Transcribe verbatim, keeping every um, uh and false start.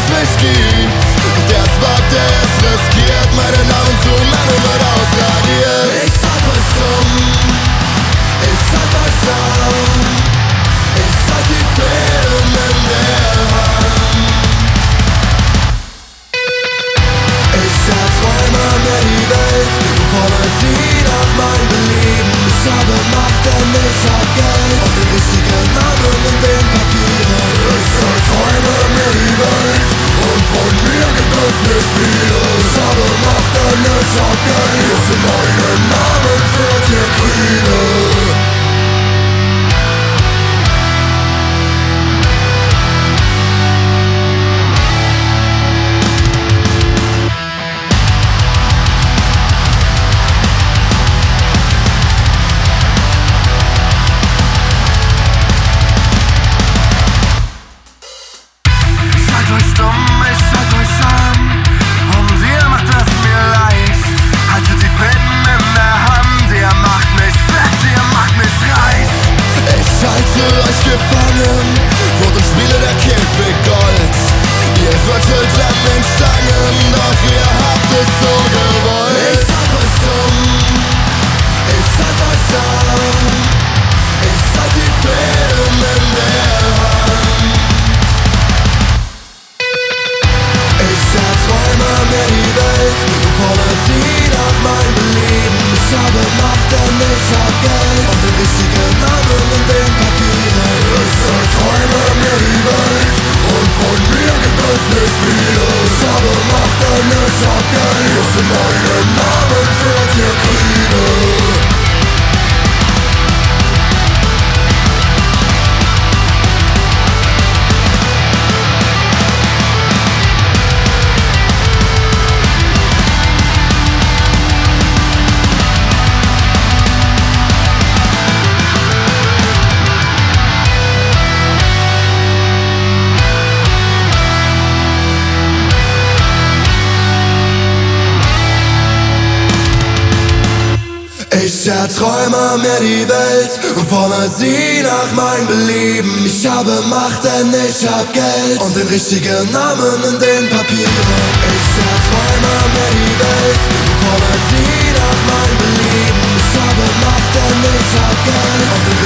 es mich gibt. Doch der es wagt, der es riskiert, meinen Namen zu nennen wird ausradiert. Ich sag euch dumm, ich sag euch laut, ich sag die Fäden in der Hand. Ich erträume mir die Welt, forme sie nach meinem Belieben. Ich habe Macht, denn ich hab Geld und den richtigen Namen in den Papieren. Ich erträume mir die Welt und von mir gibt es nicht viele. Ich habe Macht, denn ich hab Geld und in meinen Namen führt ihr Kriege. Wurde Spiele der Käfig Gold. Ihr rüttelt an den Stangen, doch ihr habt es so gewollt. Ich sag euch dumm, ich sag euch laut, ich sag die Fäden in der Hand. Ich erträume mir die Welt und forme sie nach meinem Belieben. Ich habe Macht, denn ich hab Geld und den richtigen Namen in den Papieren. Ich erträume mir die Welt und von mir gibt es nicht viele. Ich habe Macht, denn ich hab Geld und in meinen Namen führt ihr Kriege. Ich erträume mir die Welt und forme sie nach meinem Belieben. Ich habe Macht, denn ich hab Geld und den richtigen Namen in den Papieren. Ich erträume mir die Welt und forme sie nach meinem Belieben. Ich habe Macht, denn ich hab Geld und den